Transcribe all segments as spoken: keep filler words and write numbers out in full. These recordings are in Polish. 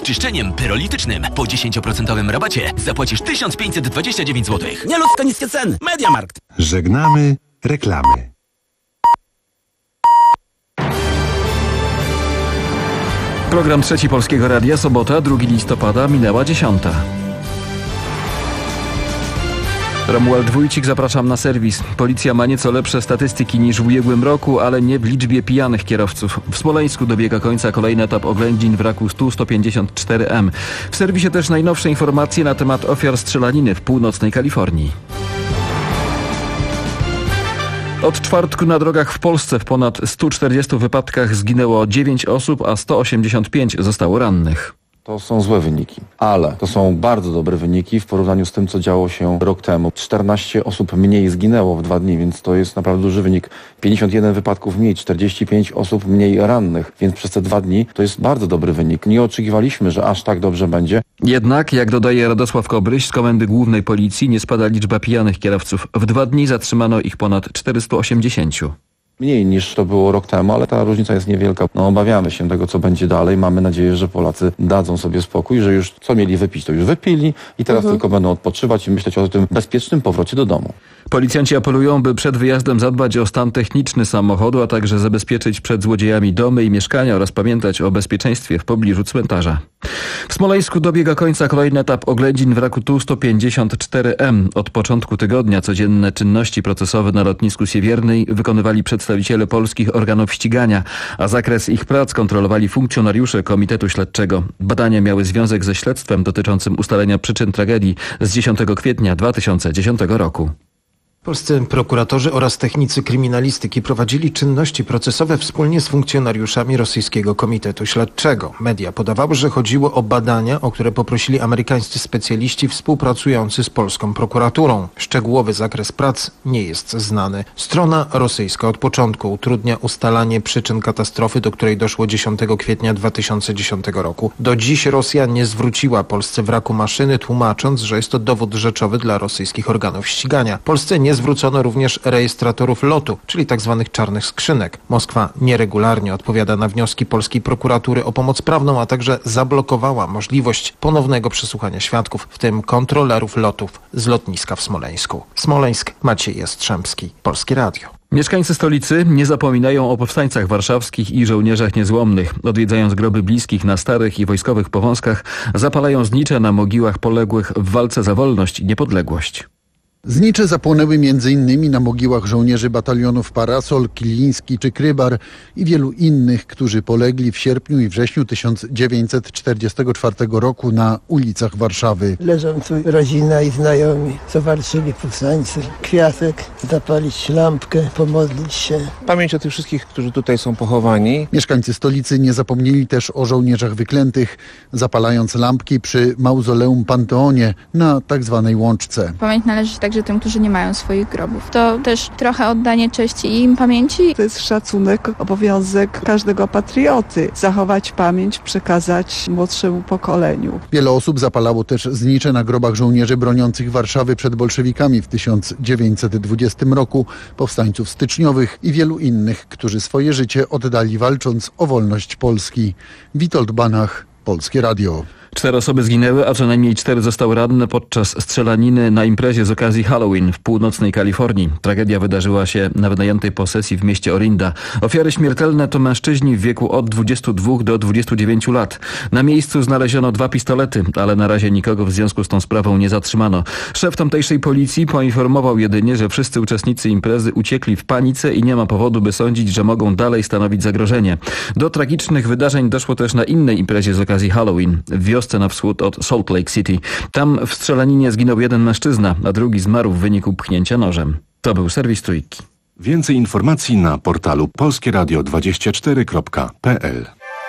czyszczeniem pyrolitycznym. Po dziesięć procent rabacie zapłacisz tysiąc pięćset dwadzieścia dziewięć złotych. Nieludzko niskie ceny. Mediamarkt. Żegnamy reklamy. Program Trzeci Polskiego Radia, sobota, drugiego listopada, minęła dziesiąta. Romuald Wójcik, zapraszam na serwis. Policja ma nieco lepsze statystyki niż w ubiegłym roku, ale nie w liczbie pijanych kierowców. W Smoleńsku dobiega końca kolejny etap oględzin wraku stu sto pięćdziesiąt cztery M. W serwisie też najnowsze informacje na temat ofiar strzelaniny w północnej Kalifornii. Od czwartku na drogach w Polsce w ponad stu czterdziestu wypadkach zginęło dziewięć osób, a sto osiemdziesiąt pięć zostało rannych. To są złe wyniki, ale to są bardzo dobre wyniki w porównaniu z tym, co działo się rok temu. czternaście osób mniej zginęło w dwa dni, więc to jest naprawdę duży wynik. pięćdziesiąt jeden wypadków mniej, czterdzieści pięć osób mniej rannych, więc przez te dwa dni to jest bardzo dobry wynik. Nie oczekiwaliśmy, że aż tak dobrze będzie. Jednak, jak dodaje Radosław Kobryś z Komendy Głównej Policji, nie spada liczba pijanych kierowców. W dwa dni zatrzymano ich ponad czterysta osiemdziesiąt. Mniej niż to było rok temu, ale ta różnica jest niewielka. No, obawiamy się tego, co będzie dalej. Mamy nadzieję, że Polacy dadzą sobie spokój, że już co mieli wypić, to już wypili i teraz mhm. tylko będą odpoczywać i myśleć o tym bezpiecznym powrocie do domu. Policjanci apelują, by przed wyjazdem zadbać o stan techniczny samochodu, a także zabezpieczyć przed złodziejami domy i mieszkania oraz pamiętać o bezpieczeństwie w pobliżu cmentarza. W Smoleńsku dobiega końca kolejny etap oględzin wraku T U sto pięćdziesiąt cztery M. Od początku tygodnia codzienne czynności procesowe na lotnisku Siewiernej wykonywali przedstawiciele polskich organów ścigania, a zakres ich prac kontrolowali funkcjonariusze Komitetu Śledczego. Badania miały związek ze śledztwem dotyczącym ustalenia przyczyn tragedii z dziesiątego kwietnia dwa tysiące dziesiątego roku. Polscy prokuratorzy oraz technicy kryminalistyki prowadzili czynności procesowe wspólnie z funkcjonariuszami rosyjskiego Komitetu Śledczego. Media podawały, że chodziło o badania, o które poprosili amerykańscy specjaliści współpracujący z polską prokuraturą. Szczegółowy zakres prac nie jest znany. Strona rosyjska od początku utrudnia ustalanie przyczyn katastrofy, do której doszło dziesiątego kwietnia dwa tysiące dziesiątego roku. Do dziś Rosja nie zwróciła Polsce wraku maszyny, tłumacząc, że jest to dowód rzeczowy dla rosyjskich organów ścigania. Polsce nie zwrócono również rejestratorów lotu, czyli tzw. czarnych skrzynek. Moskwa nieregularnie odpowiada na wnioski polskiej prokuratury o pomoc prawną, a także zablokowała możliwość ponownego przesłuchania świadków, w tym kontrolerów lotów z lotniska w Smoleńsku. Smoleńsk, Maciej Jastrzębski, Polskie Radio. Mieszkańcy stolicy nie zapominają o powstańcach warszawskich i żołnierzach niezłomnych. Odwiedzając groby bliskich na starych i wojskowych powązkach, zapalają znicze na mogiłach poległych w walce za wolność i niepodległość. Znicze zapłonęły między innymi na mogiłach żołnierzy batalionów Parasol, Kiliński czy Krybar i wielu innych, którzy polegli w sierpniu i wrześniu tysiąc dziewięćset czterdziestego czwartego roku na ulicach Warszawy. Leżą tu rodzina i znajomi, zobaczyli powstańcy, kwiatek, zapalić lampkę, pomodlić się. Pamięć o tych wszystkich, którzy tutaj są pochowani. Mieszkańcy stolicy nie zapomnieli też o żołnierzach wyklętych, zapalając lampki przy mauzoleum Panteonie na tak zwanej Łączce. Pamięć należy także tym, którzy nie mają swoich grobów. To też trochę oddanie cześci im pamięci. To jest szacunek, obowiązek każdego patrioty. Zachować pamięć, przekazać młodszemu pokoleniu. Wiele osób zapalało też znicze na grobach żołnierzy broniących Warszawy przed bolszewikami w tysiąc dziewięćset dwudziestym roku, powstańców styczniowych i wielu innych, którzy swoje życie oddali walcząc o wolność Polski. Witold Banach, Polskie Radio. Cztery osoby zginęły, a co najmniej cztery zostały ranne podczas strzelaniny na imprezie z okazji Halloween w północnej Kalifornii. Tragedia wydarzyła się na wynajętej posesji w mieście Orinda. Ofiary śmiertelne to mężczyźni w wieku od dwudziestu dwóch do dwudziestu dziewięciu lat. Na miejscu znaleziono dwa pistolety, ale na razie nikogo w związku z tą sprawą nie zatrzymano. Szef tamtejszej policji poinformował jedynie, że wszyscy uczestnicy imprezy uciekli w panice i nie ma powodu, by sądzić, że mogą dalej stanowić zagrożenie. Do tragicznych wydarzeń doszło też na innej imprezie z okazji Halloween w wiosce na wschód od Salt Lake City. Tam w strzelaninie zginął jeden mężczyzna, a drugi zmarł w wyniku pchnięcia nożem. To był serwis Trójki. Więcej informacji na portalu polskieradio dwadzieścia cztery kropka p l.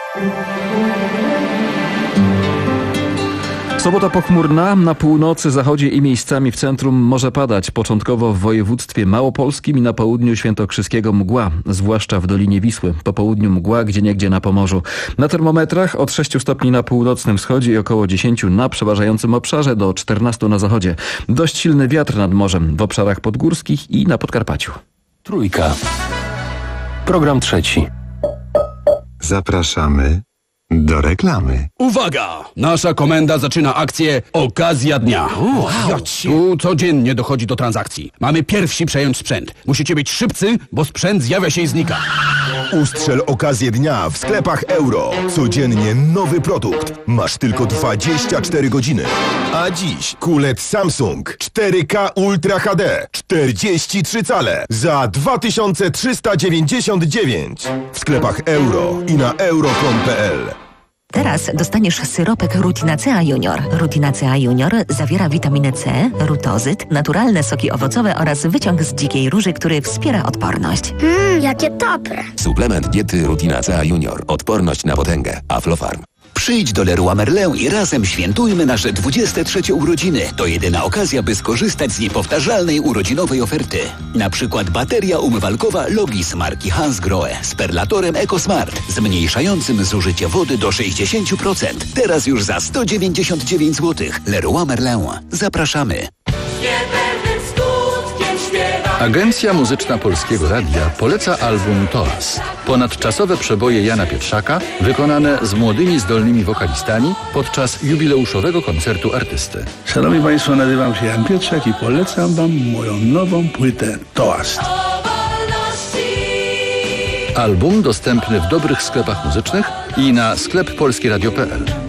Sobota pochmurna, na północy, zachodzie i miejscami w centrum może padać. Początkowo w województwie małopolskim i na południu świętokrzyskiego mgła, zwłaszcza w Dolinie Wisły. Po południu mgła gdzieniegdzie na Pomorzu. Na termometrach od sześciu stopni na północnym wschodzie i około dziesięciu na przeważającym obszarze do czternastu na zachodzie. Dość silny wiatr nad morzem w obszarach podgórskich i na Podkarpaciu. Trójka. Program trzeci. Zapraszamy Do reklamy. Uwaga! Nasza komenda zaczyna akcję Okazja Dnia. O, tu codziennie dochodzi do transakcji. Mamy pierwsi przejąć sprzęt. Musicie być szybcy, bo sprzęt zjawia się i znika. Ustrzel okazję dnia w sklepach Euro. Codziennie nowy produkt. Masz tylko dwadzieścia cztery godziny. A dziś kulet Samsung cztery K Ultra H D czterdzieści trzy cale za dwa tysiące trzysta dziewięćdziesiąt dziewięć. W sklepach Euro i na euro kropka com kropka p l. Teraz dostaniesz syropek Rutinacea Junior. Rutinacea Junior zawiera witaminę C, rutozyt, naturalne soki owocowe oraz wyciąg z dzikiej róży, który wspiera odporność. Mmm, jakie dobre. Suplement diety Rutinacea Junior. Odporność na potęgę. Aflofarm. Przyjdź do Leroy Merlin i razem świętujmy nasze dwudzieste trzecie urodziny. To jedyna okazja, by skorzystać z niepowtarzalnej urodzinowej oferty. Na przykład bateria umywalkowa Logis marki Hansgrohe z perlatorem EcoSmart, zmniejszającym zużycie wody do sześćdziesiąt procent. Teraz już za sto dziewięćdziesiąt dziewięć złotych. Leroy Merlin. Zapraszamy. Agencja Muzyczna Polskiego Radia poleca album Toas. Ponadczasowe przeboje Jana Pietrzaka, wykonane z młodymi, zdolnymi wokalistami podczas jubileuszowego koncertu artysty. Szanowni Państwo, nazywam się Jan Pietrzak i polecam Wam moją nową płytę Toas. Album dostępny w dobrych sklepach muzycznych i na sklep polskieradio kropka p l.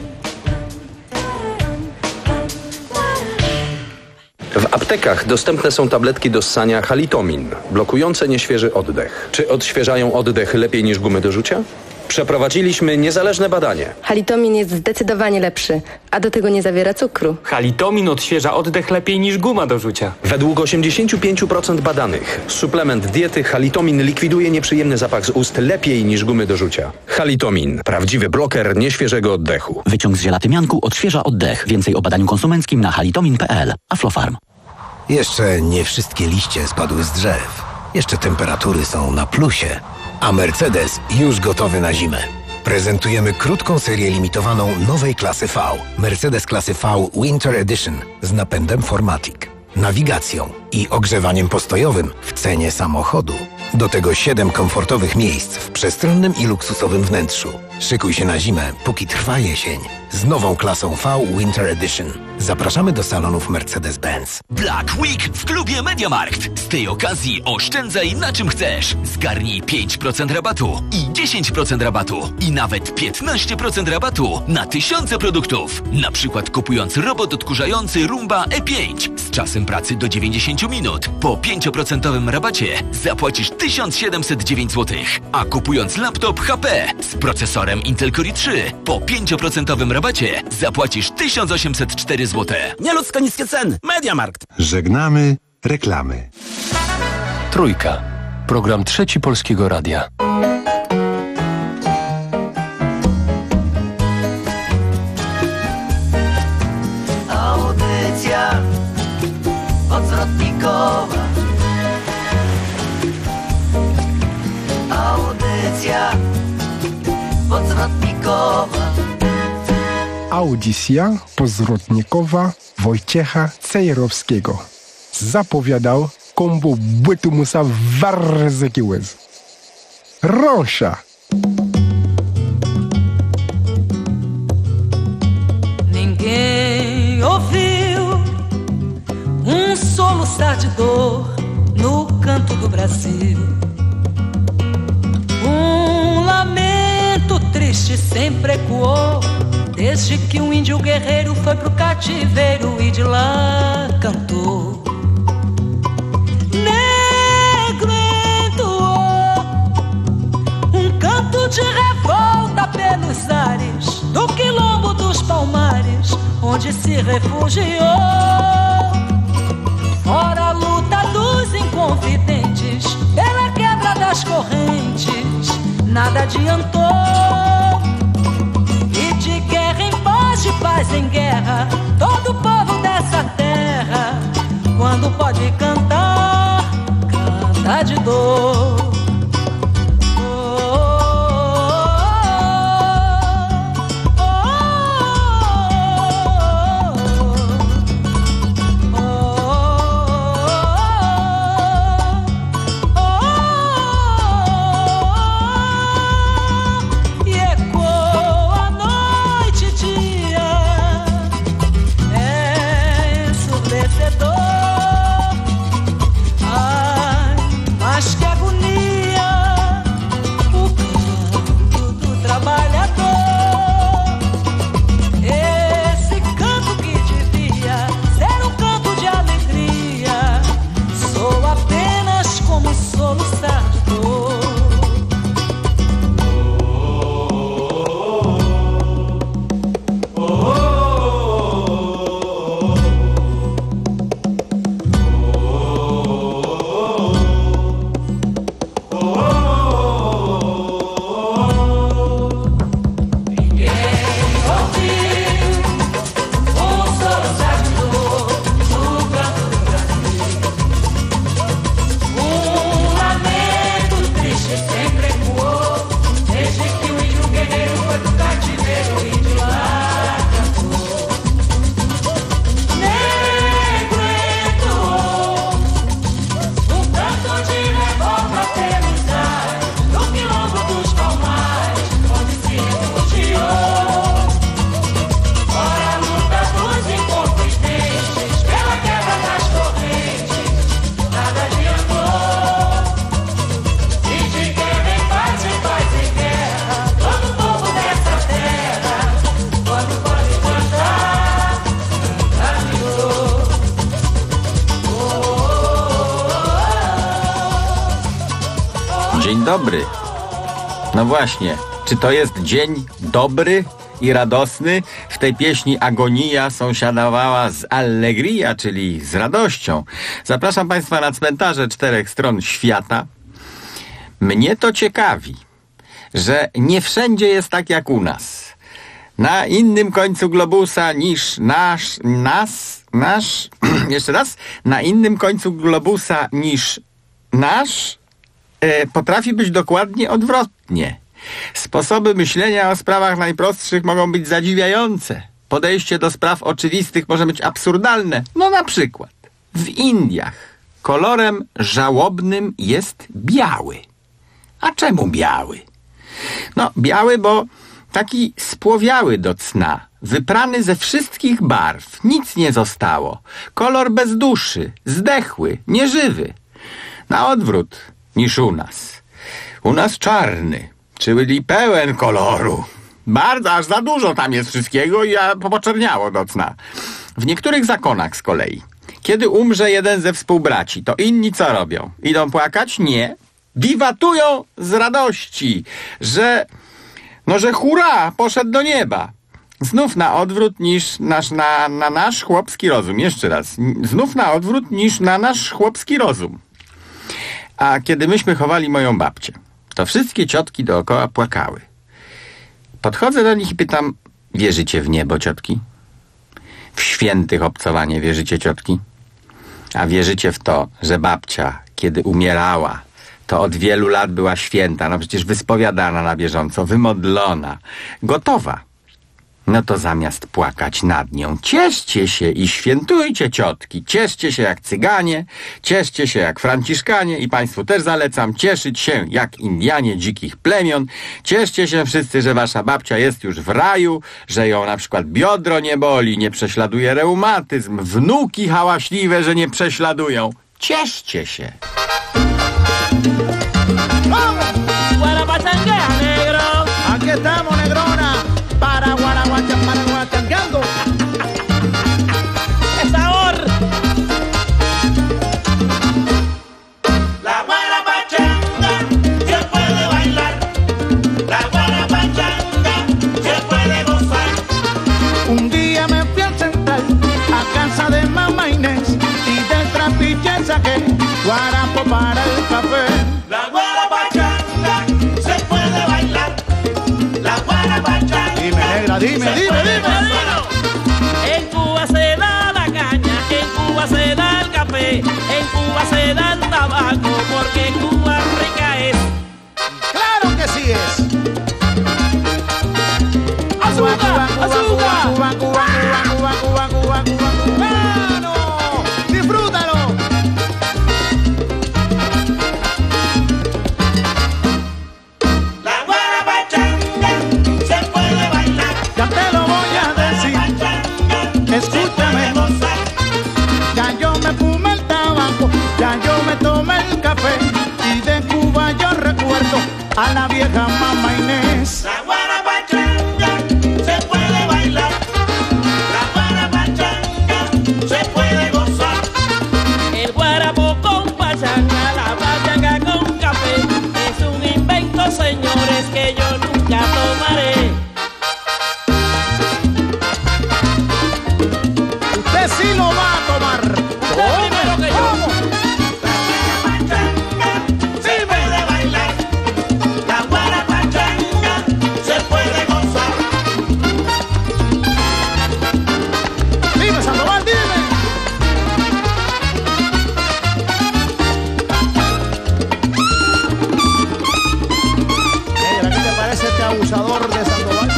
W aptekach dostępne są tabletki do ssania Halitomin, blokujące nieświeży oddech. Czy odświeżają oddech lepiej niż gumy do rzucia? Przeprowadziliśmy niezależne badanie. Halitomin jest zdecydowanie lepszy, a do tego nie zawiera cukru. Halitomin odświeża oddech lepiej niż guma do rzucia. Według osiemdziesiąt pięć procent badanych suplement diety Halitomin likwiduje nieprzyjemny zapach z ust lepiej niż gumy do rzucia. Halitomin. Prawdziwy bloker nieświeżego oddechu. Wyciąg z ziela tymianku odświeża oddech. Więcej o badaniu konsumenckim na halitomin kropka p l. Aflofarm. Jeszcze nie wszystkie liście spadły z drzew. Jeszcze temperatury są na plusie. A Mercedes już gotowy na zimę. Prezentujemy krótką serię limitowaną nowej klasy V. Mercedes klasy V Winter Edition z napędem cztery matic, nawigacją i ogrzewaniem postojowym w cenie samochodu. Do tego siedem komfortowych miejsc w przestronnym i luksusowym wnętrzu. Szykuj się na zimę, póki trwa jesień. Z nową klasą V Winter Edition. Zapraszamy do salonów Mercedes-Benz. Black Week w klubie MediaMarkt. Z tej okazji oszczędzaj na czym chcesz. Zgarnij pięć procent rabatu i dziesięć procent rabatu i nawet piętnaście procent rabatu na tysiące produktów. Na przykład kupując robot odkurzający Roomba E pięć z czasem pracy do dziewięćdziesiąt minut. Po pięć procent rabacie zapłacisz tysiąc siedemset dziewięć złotych. A kupując laptop H P z procesorem Intel Core i trzy po pięć procent rabacie zapłacisz tysiąc osiemset cztery złote. Nieludzko niskie ceny. MediaMarkt. Żegnamy reklamy. Trójka. Program Trzeci Polskiego Radia. Audycja odwrotnikowa. Audycja odwrotnikowa. Audycja pozwrotnikowa Wojciecha Cejrowskiego. Zapowiadał kombo bytu musa warzyki łez. Rosza! Ninguém ouviu um soluçar de dor no canto do Brasil. Um lamento triste sempre ecoou desde que um índio guerreiro foi pro cativeiro e de lá cantou. Negro entoou um canto de revolta pelos ares do quilombo dos Palmares, onde se refugiou. Fora a luta dos inconfidentes pela quebra das correntes, nada adiantou. E de guerra em paz, de paz em guerra, todo povo dessa terra, quando pode cantar, canta de dor. E ecoa dobry. No właśnie, czy to jest dzień dobry i radosny? W tej pieśni agonia sąsiadowała z allegria, czyli z radością. Zapraszam Państwa na cmentarze czterech stron świata. Mnie to ciekawi, że nie wszędzie jest tak jak u nas. Na innym końcu globusa niż nasz, nas, nasz, jeszcze raz, na innym końcu globusa niż nasz e, potrafi być dokładnie odwrotnie. Sposoby myślenia o sprawach najprostszych mogą być zadziwiające. Podejście do spraw oczywistych może być absurdalne. No na przykład w Indiach kolorem żałobnym jest biały. A czemu biały? No biały, bo taki spłowiały do cna, wyprany ze wszystkich barw, nic nie zostało. Kolor bez duszy, zdechły, nieżywy. Na odwrót niż u nas. U nas czarny, czyli pełen koloru. Bardzo, aż za dużo tam jest wszystkiego i poczerniało do cna. W niektórych zakonach z kolei, kiedy umrze jeden ze współbraci, to inni co robią? Idą płakać? Nie. Wiwatują z radości, że, no, że hurra, poszedł do nieba. Znów na odwrót niż nasz, na, na nasz chłopski rozum. Jeszcze raz. Znów na odwrót niż na nasz chłopski rozum. A kiedy myśmy chowali moją babcię, to wszystkie ciotki dookoła płakały. Podchodzę do nich i pytam, wierzycie w niebo, ciotki? W świętych obcowanie wierzycie, ciotki? A wierzycie w to, że babcia, kiedy umierała, to od wielu lat była święta, no przecież wyspowiadana na bieżąco, wymodlona, gotowa. No to zamiast płakać nad nią, cieszcie się i świętujcie, ciotki. Cieszcie się jak cyganie, cieszcie się jak franciszkanie i Państwu też zalecam cieszyć się jak Indianie dzikich plemion. Cieszcie się wszyscy, że wasza babcia jest już w raju, że ją na przykład biodro nie boli, nie prześladuje reumatyzm, wnuki hałaśliwe, że nie prześladują. Cieszcie się. Aquí estamos, negrona, para guaraguacha, para guaraguachangando. ¡Qué sabor! La guarabachanga se puede bailar, la guarabachanga se puede gozar. Un día me fui al central, a casa de mamá Inés, y del trapiche saqué guarapo para el café. La guarabachanga se puede bailar. Dime, negra, dime, dime, dime. En Cuba se da la caña, en Cuba se da el café, en Cuba se da el tabaco, porque Cuba rica es. ¡Claro que sí es! ¡Azúcar! ¡Azúcar! Cuba, Cuba, Cuba, Cuba, Cuba, Cuba, Cuba, cubano. ¡Disfrútalo! Escúchame, ya yo me fumé el tabaco, ya yo me tomé el café, y de Cuba yo recuerdo a la vieja mamá Inés. La guarabachanga se puede bailar, la guarabachanga se puede gozar. El guarapo con pachanga, la pachanga con café, es un invento, señores, que yo nunca tomaré. Sí lo va a tomar. Primero que yo. Se puede bailar. La guarapachanga se puede gozar. Dime, Sandoval, dime. Mira, ¿qué te parece este abusador de Sandoval?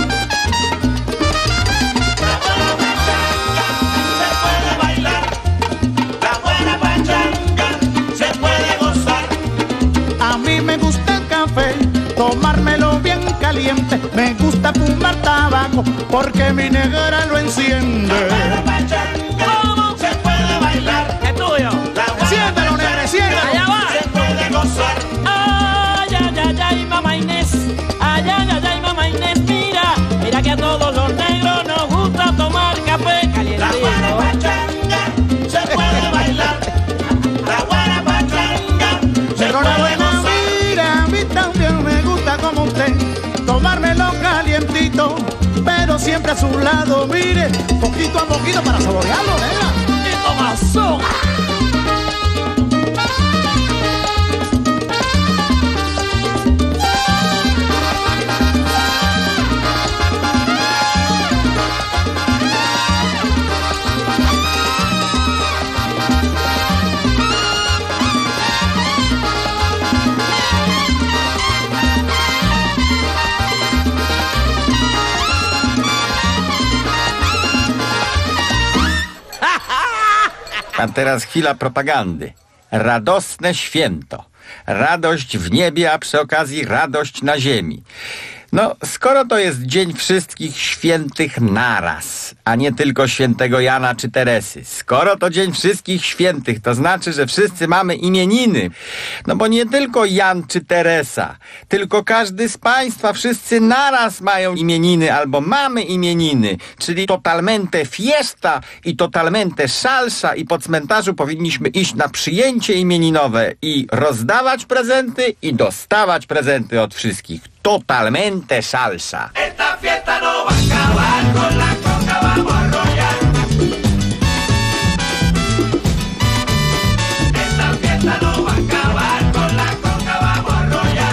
Me gusta el café, tomármelo bien caliente. Me gusta fumar tabaco, porque mi negra lo enciende. ¿Cómo? Se puede bailar. ¿Es tuyo? Siéntelo, negra, siéntelo. Allá va. Se puede gozar. Ay, ay, ay, ay, mamá Inés. Ay, ay, ay, ay, mamá Inés. Mira, mira que a todos los negros nos gusta tomar café caliente. La guarapachanga se puede bailar. La guarapachanga se puede gozar. siempre a su lado, mire, poquito a poquito para saborearlo, nena. ¡Qué tomazón! A teraz chwila propagandy. Radosne święto. Radość w niebie, a przy okazji radość na ziemi. No, skoro to jest Dzień Wszystkich Świętych naraz, a nie tylko świętego Jana czy Teresy, skoro to Dzień Wszystkich Świętych, to znaczy, że wszyscy mamy imieniny. No bo nie tylko Jan czy Teresa, tylko każdy z państwa, wszyscy naraz mają imieniny albo mamy imieniny, czyli totalmente fiesta i totalmente salsa i po cmentarzu powinniśmy iść na przyjęcie imieninowe i rozdawać prezenty i dostawać prezenty od wszystkich. Totalmente salsa. Esta fiesta no va a acabar, con la coca vamos a arrollar. Esta fiesta no va a acabar, con la coca vamos a arrollar.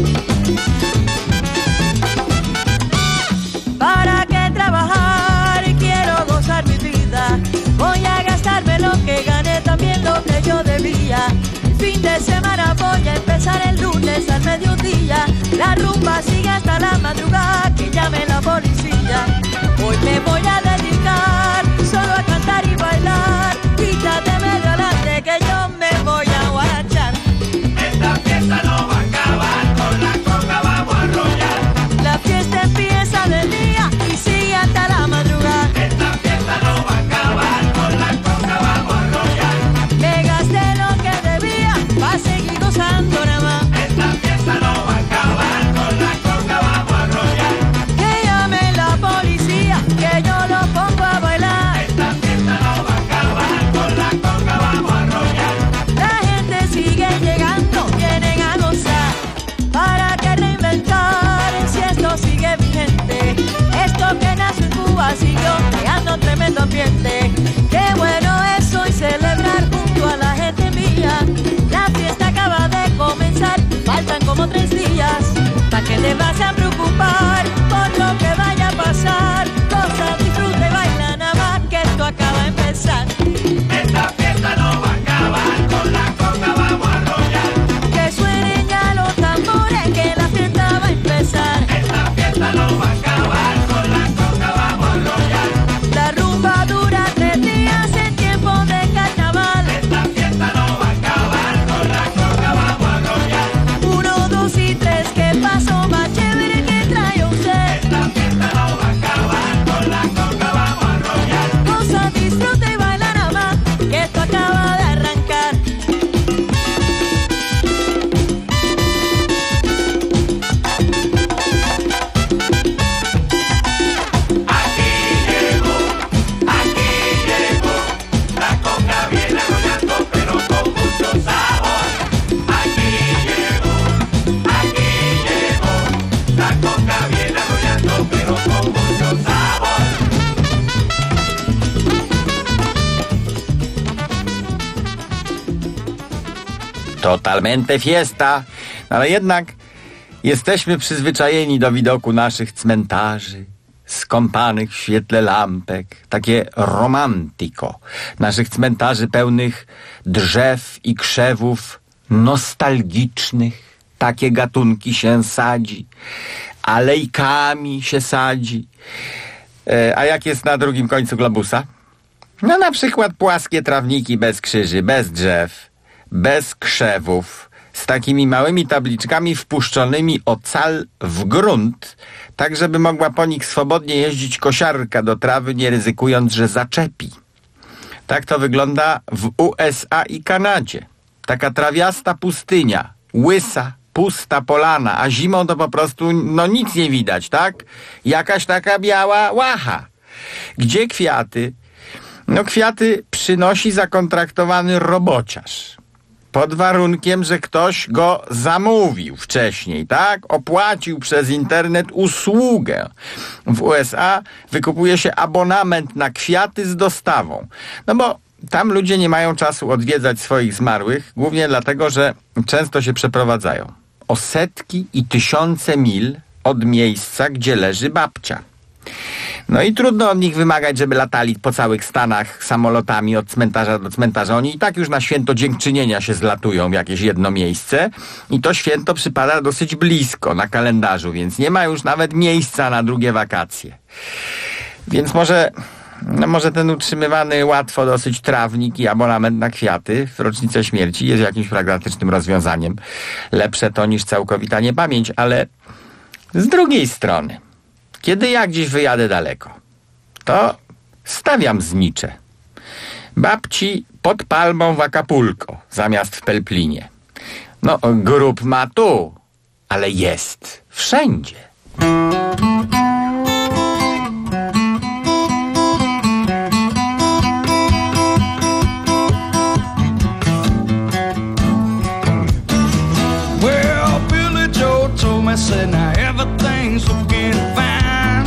¿Para qué trabajar? Quiero gozar mi vida. Voy a gastarme lo que gané, también lo que yo debía. El fin de semana voy a empezar el lunes al mediodía. La rumba sigue hasta la madrugada, que llame la policía. Hoy me voy a dedicar solo a cantar y bailar. Quítate medio adelante que yo me voy a guarachar. Esta fiesta no va a acabar, con la coca vamos a arrollar. La fiesta empieza de día y sigue hasta la madrugada. Esta fiesta no va a acabar, con la coca vamos a arrollar. Me gasté lo que debía, va a seguir gozando nada más. Esta fiesta no va a acabar, con la coca vamos a arrollar. Que llame la policía, que yo lo pongo a bailar. Esta fiesta no va a acabar, con la coca vamos a arrollar. La gente sigue llegando, vienen a gozar. ¿Para qué reinventar si esto sigue vigente? Esto que nació en Cuba siguió creando tremendo ambiente. Qué bueno es hoy celebrar junto a la gente mía. La fiesta acaba de comenzar, faltan como tres días. ¿Para qué te vas a preocupar por lo que vaya a pasar? Goza, disfruta y baila nada más que esto acaba de empezar. Esta fiesta no va a acabar, con la coca vamos a arrollar. Que suenen ya los tambores, que la fiesta va a empezar. Esta fiesta no va a acabar, con la coca vamos a arrollar. La rumba dura tres días en tiempo de carnaval. Esta fiesta no va a acabar, con la coca vamos a arrollar. Uno, dos y tres, ¿qué pasó más chévere que trae usted? Esta fiesta no va a acabar, con la coca vamos a arrollar. Goza, disfruta y baila nada más, que esto acaba de arrancar. Aquí llegó, aquí llegó, la coca viene arrollando pero con mucho sabor. Aquí llegó, aquí llegó, la coca viene arrollando pero con mucho sabor. Totalmente fiesta. Ale jednak jesteśmy przyzwyczajeni do widoku naszych cmentarzy, skąpanych w świetle lampek, takie romantiko, naszych cmentarzy pełnych drzew i krzewów nostalgicznych. Takie gatunki się sadzi, alejkami się sadzi. E, a jak jest na drugim końcu globusa? No na przykład płaskie trawniki bez krzyży, bez drzew, bez krzewów, z takimi małymi tabliczkami wpuszczonymi o cal w grunt, tak żeby mogła po nich swobodnie jeździć kosiarka do trawy, nie ryzykując, że zaczepi. Tak to wygląda w U S A i Kanadzie. Taka trawiasta pustynia, łysa, pusta polana, a zimą to po prostu no nic nie widać, tak? Jakaś taka biała łacha. Gdzie kwiaty? No kwiaty przynosi zakontraktowany robociarz. pod warunkiem, że ktoś go zamówił wcześniej, tak? Opłacił przez internet usługę. W U S A wykupuje się abonament na kwiaty z dostawą. No bo tam ludzie nie mają czasu odwiedzać swoich zmarłych, głównie dlatego, że często się przeprowadzają o setki i tysiące mil od miejsca, gdzie leży babcia. No i trudno od nich wymagać, żeby latali po całych Stanach samolotami od cmentarza do cmentarza. Oni i tak już na święto dziękczynienia się zlatują w jakieś jedno miejsce i to święto przypada dosyć blisko na kalendarzu, więc nie ma już nawet miejsca na drugie wakacje. Więc może, no może ten utrzymywany łatwo dosyć trawnik i abonament na kwiaty w rocznicę śmierci jest jakimś pragmatycznym rozwiązaniem. Lepsze to niż całkowita niepamięć, ale z drugiej strony, kiedy ja gdzieś wyjadę daleko, to stawiam znicze. Babci pod palmą w Acapulco, zamiast w Pelplinie. No, grób ma tu, ale jest wszędzie. Well, Billy Joe told me, said now everything's looking fine.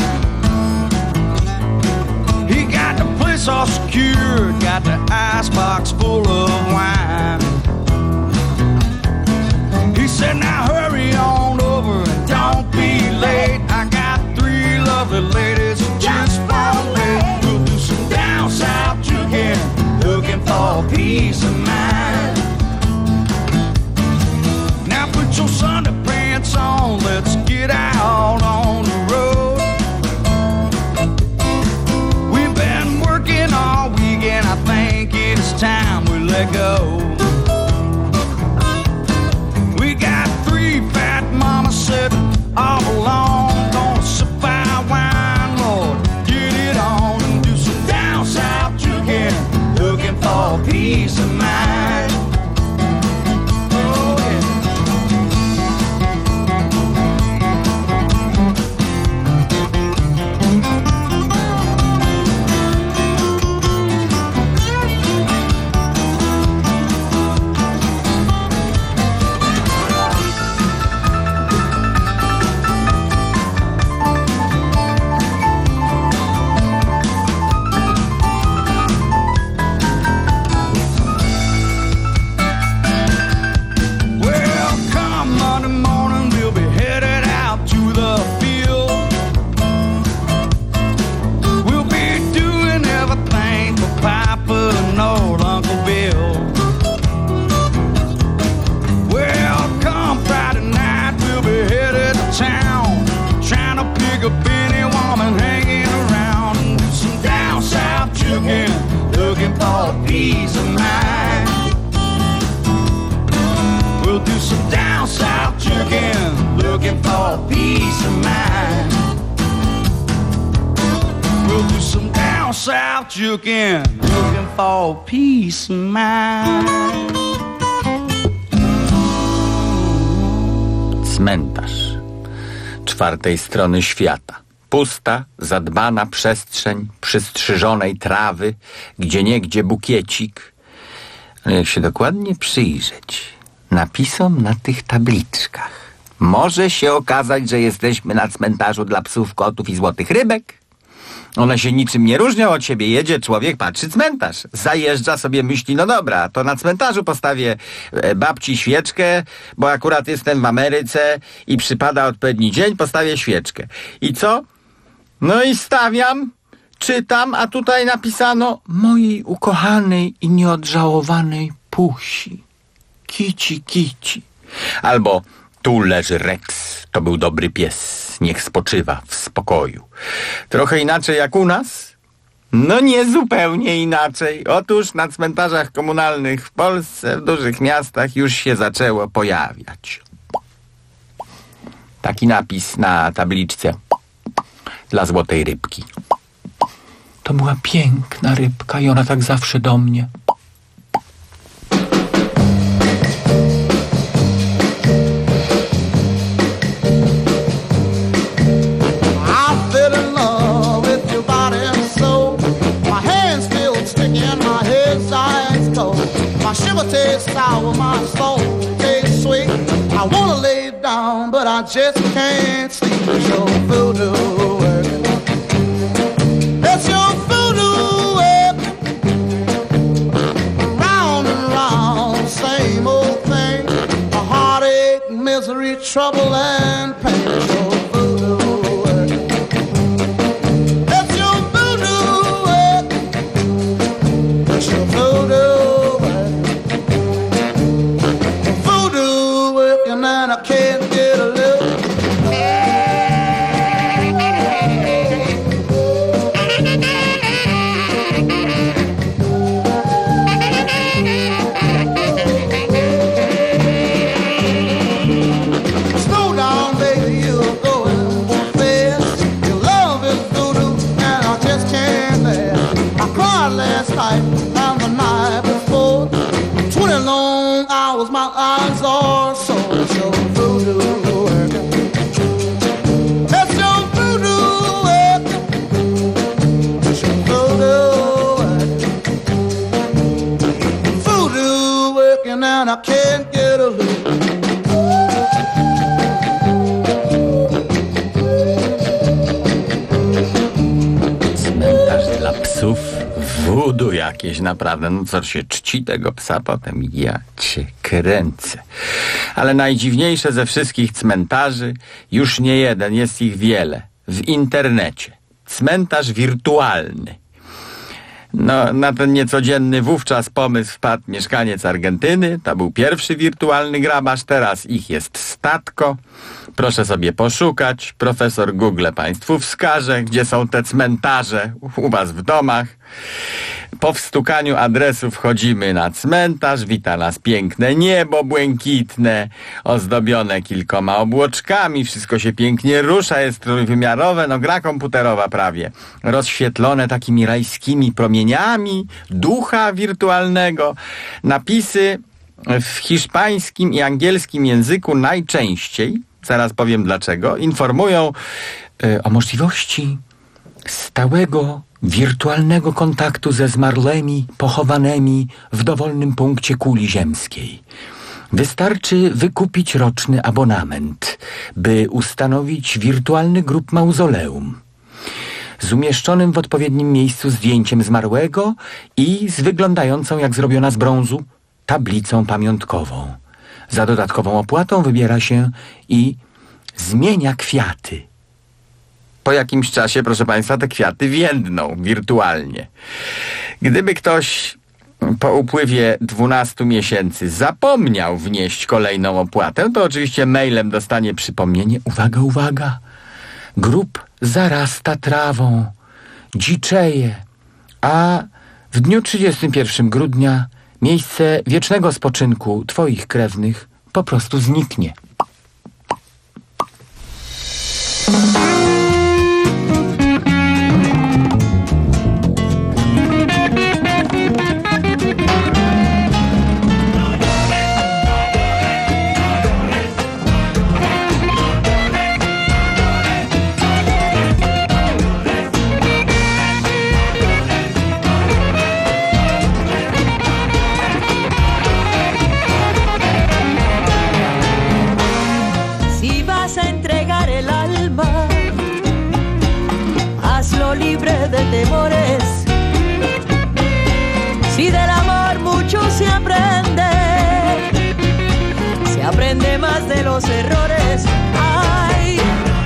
He got the place all secured, got the icebox full of wine. He said now hurry on over and don't be late. I got three lovely ladies who just won't wait. We'll do some down south juking, looking for peace of mind. Now put your Sunday pants on, let's get out on the road. We've been working all weekend, I think it's time we let go. We got three fat mamas sitting all alone, gonna sip our wine, Lord, get it on and do some down south juking, looking for peace of mind. Oh, yeah. Well, come Monday morning, we'll be headed out to the field. We'll be doing everything for Papa and old Uncle Bill. Well, come Friday night, we'll be headed to town, trying to pick up any woman hanging around and do some down south juking, looking for peace of mind. We'll do some down south juking, looking for peace of mind. We'll do some down south juking, looking for peace of mind. Cmentarz czwartej strony świata. Pusta, zadbana przestrzeń przystrzyżonej trawy, gdzieniegdzie bukiecik. Ale jak się dokładnie przyjrzeć napisom na tych tabliczkach, może się okazać, że jesteśmy na cmentarzu dla psów, kotów i złotych rybek. One się niczym nie różnią od siebie. Jedzie człowiek, patrzy cmentarz. Zajeżdża sobie, myśli, no dobra, to na cmentarzu postawię e, babci świeczkę, bo akurat jestem w Ameryce i przypada odpowiedni dzień, postawię świeczkę. I co? No i stawiam, czytam, a tutaj napisano mojej ukochanej i nieodżałowanej Pusi. Kici, kici. Albo tu leży Rex, to był dobry pies, niech spoczywa w spokoju. Trochę inaczej jak u nas? No nie zupełnie inaczej. Otóż na cmentarzach komunalnych w Polsce, w dużych miastach już się zaczęło pojawiać. Taki napis na tabliczce dla złotej rybki. To była piękna rybka i ona tak zawsze do mnie. My sugar tastes sour, my soul tastes sweet. I wanna lay down, but I just can't sleep. It's your voodoo working. It's your voodoo working. Round and round, same old thing. A heartache, misery, trouble, and pain. It's your voodoo working. It's your voodoo working. It's your voodoo. And I can't get a look. Slow down, baby, you're going too fast. Your love is voodoo, and I just can't bear. I cried last night and the night before. Twenty long hours, my eyes are sore. It's your voodoo working. It's your voodoo working. It's your voodoo working. Voodoo working and I can't get a look. Cmentarz dla psów. Voodoo jakieś, naprawdę. No co się czci tego psa potem? Ja cię kręcę. Ale najdziwniejsze ze wszystkich cmentarzy, już nie jeden, jest ich wiele. W internecie. Cmentarz wirtualny. No, na ten niecodzienny wówczas pomysł wpadł mieszkaniec Argentyny. To był pierwszy wirtualny grabarz, teraz ich jest statko. Proszę sobie poszukać. Profesor Google państwu wskaże, gdzie są te cmentarze u was w domach. Po wstukaniu adresu wchodzimy na cmentarz. Wita nas piękne niebo błękitne, ozdobione kilkoma obłoczkami. Wszystko się pięknie rusza, jest trójwymiarowe, no gra komputerowa prawie. Rozświetlone takimi rajskimi promieniami ducha wirtualnego. Napisy w hiszpańskim i angielskim języku najczęściej, zaraz powiem dlaczego, informują y, o możliwości stałego, wirtualnego kontaktu ze zmarłymi, pochowanymi w dowolnym punkcie kuli ziemskiej. Wystarczy wykupić roczny abonament, by ustanowić wirtualny grób mauzoleum z umieszczonym w odpowiednim miejscu zdjęciem zmarłego i z wyglądającą, jak zrobiona z brązu, tablicą pamiątkową. Za dodatkową opłatą wybiera się i zmienia kwiaty. Po jakimś czasie, proszę państwa, te kwiaty więdną wirtualnie. Gdyby ktoś po upływie dwunastu miesięcy zapomniał wnieść kolejną opłatę, to oczywiście mailem dostanie przypomnienie. Uwaga, uwaga! Grób zarasta trawą, dziczeje, a w dniu trzydziestego pierwszego grudnia miejsce wiecznego spoczynku twoich krewnych po prostu zniknie. Libre de temores, si del amor mucho se aprende, se aprende más de los errores. Ay,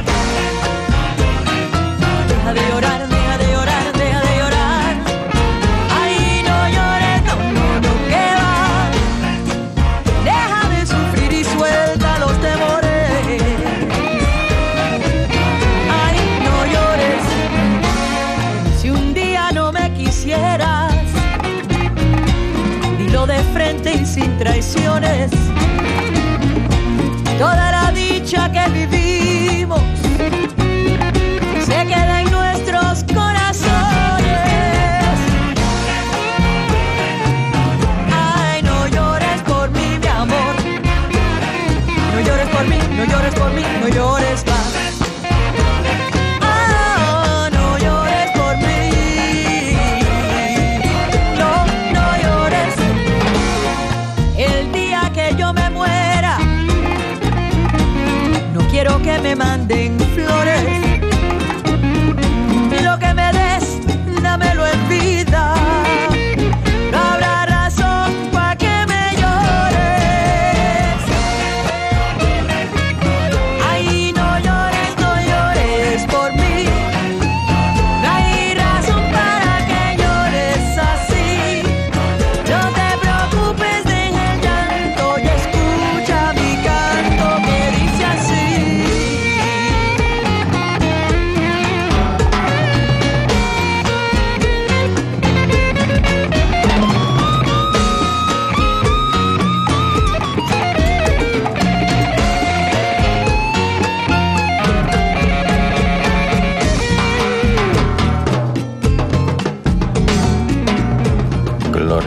deja de llorar, deja de llorar, deja de llorar. Ay, no llores, no, no, no, que va. Deja de sufrir y suelta los temores. Dilo de frente y sin traiciones. Toda la dicha que vivimos se queda en nuestros corazones. Ay, no llores por mí, mi amor. No llores por mí, no llores por mí, no llores más.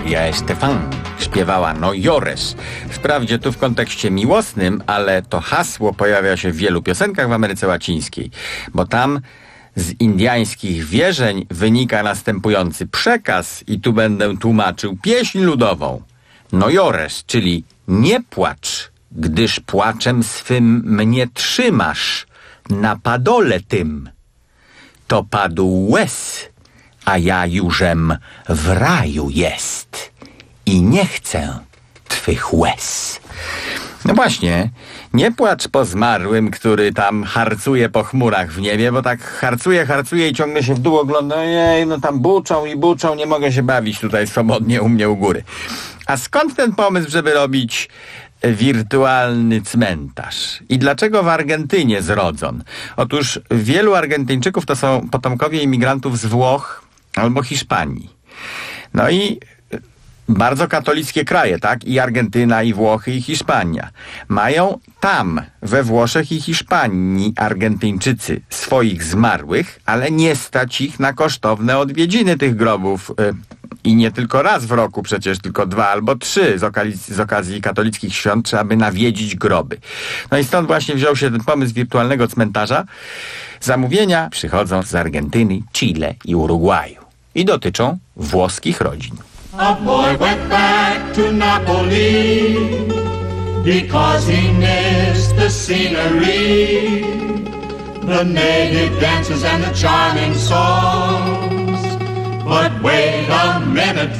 Gloria Estefan śpiewała No llores. Wprawdzie tu w kontekście miłosnym, ale to hasło pojawia się w wielu piosenkach w Ameryce Łacińskiej, bo tam z indiańskich wierzeń wynika następujący przekaz i tu będę tłumaczył pieśń ludową. No llores, czyli nie płacz, gdyż płaczem swym mnie trzymasz na padole tym. To padł łez, a ja jużem w raju jest i nie chcę twych łez. No właśnie, nie płacz po zmarłym, który tam harcuje po chmurach w niebie, bo tak harcuje, harcuje i ciągle się w dół ogląda. Ojej, no tam buczą i buczą, nie mogę się bawić tutaj swobodnie u mnie u góry. A skąd ten pomysł, żeby robić wirtualny cmentarz? I dlaczego w Argentynie zrodzon? Otóż wielu Argentyńczyków to są potomkowie imigrantów z Włoch albo Hiszpanii. No i bardzo katolickie kraje, tak? I Argentyna, i Włochy, i Hiszpania. Mają tam, we Włoszech i Hiszpanii, Argentyńczycy swoich zmarłych, ale nie stać ich na kosztowne odwiedziny tych grobów. I nie tylko raz w roku przecież, tylko dwa albo trzy z okazji, z okazji katolickich świąt trzeba by nawiedzić groby. No i stąd właśnie wziął się ten pomysł wirtualnego cmentarza. Zamówienia przychodzą z Argentyny, Chile i Urugwaju. I dotyczą włoskich rodzin. A boy went back to Napoli because he missed the scenery, the native dances and the charming songs. But wait a minute,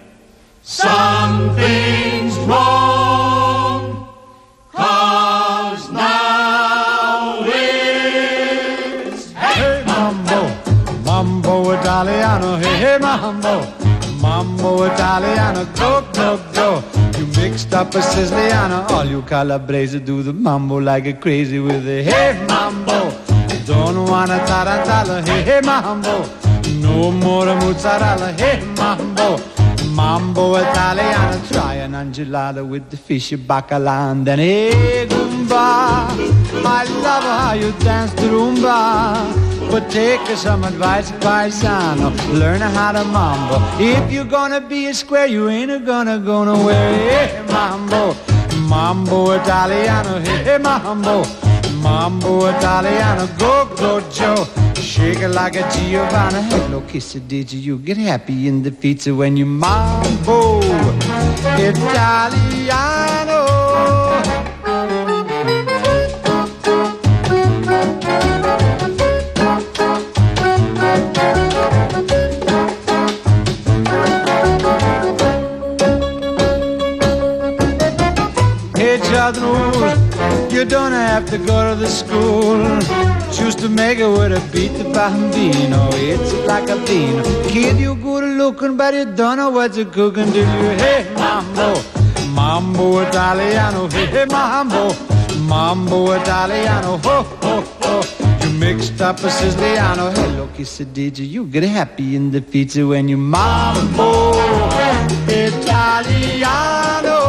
something's wrong, 'cause now it's hey mambo, mambo Italiano, hey hey mambo. Mambo Italiano, go, go, go. You mixed up a Siciliano. All you Calabrese do the mambo like a crazy with a hey mambo. Don't wanna tarantella, hey, hey mambo. No more mozzarella, hey mambo. Mambo Italiano, try an angelada with the fish bacala and then hey Goomba. I love how you dance the rumba. But take some advice, paisano. Learn how to mambo. If you're gonna be a square, you ain't gonna go nowhere. Hey, mambo, mambo Italiano. Hey, hey, mambo, mambo Italiano. Go, go, Joe. Shake it like a Giovanna. Hello, kisser, did you? You get happy in the pizza when you mambo Italiano. You don't have to go to the school. Choose to make it with a beat the bambino. It's like a bean. Kid, you good looking, but you don't know what you're cooking. Do you? Hey, mambo, mambo Italiano. Hey, hey, mambo, mambo Italiano. Ho, ho, ho. You mixed up a Siciliano. Hello, kiss it, did you? You get happy in the pizza when you mambo Italiano.